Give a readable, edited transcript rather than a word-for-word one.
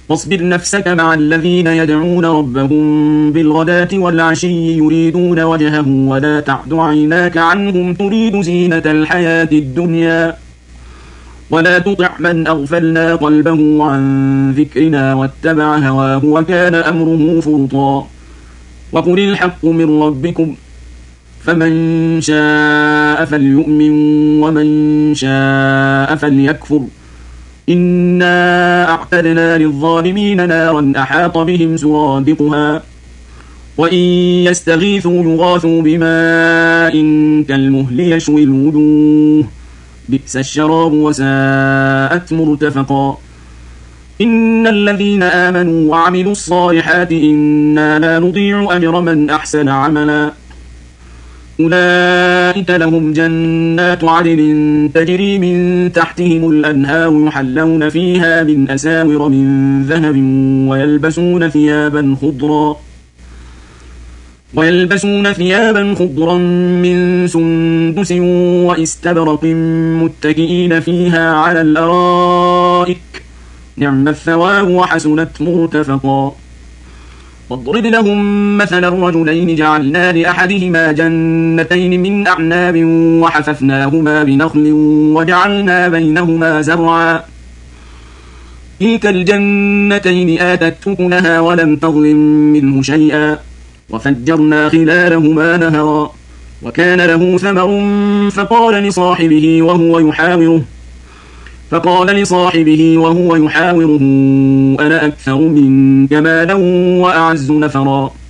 واصبر نفسك مع الذين يدعون ربهم بالغداة والعشي يريدون وجهه ولا تعد عيناك عنهم تريد زينة الحياة الدنيا ولا تطع من أغفلنا قلبه عن ذكرنا واتبع هواه وكان أمره فرطا وقل الحق من ربكم فمن شاء فليؤمن ومن شاء فليكفر إنا أعتدنا للظالمين نارا أحاط بهم سرادقها وإن يستغيثوا يغاثوا بماء كالمهل يشوي الوجوه بئس الشراب وساءت مرتفقا إن الذين آمنوا وعملوا الصالحات إنا لا نضيع أجر من أحسن عملا أولئك لهم جنات عدن تجري من تحتهم الأنهار يحلون فيها من أساور من ذهب ويلبسون ثيابا خضرا من سندس واستبرق متكئين فيها على الأرائك نعم الثواب وحسنت مرتفقا واضرب لهم مثل الرجلين جعلنا لأحدهما جنتين من أعناب وحففناهما بنخل وجعلنا بينهما زرعا تلك الجنتين آتت أكلها ولم تظلم منه شيئا وفجرنا خلالهما نهرا وكان له ثمر فقال لصاحبه وهو يحاوره أنا أكثر منك مالا وأعز نفرا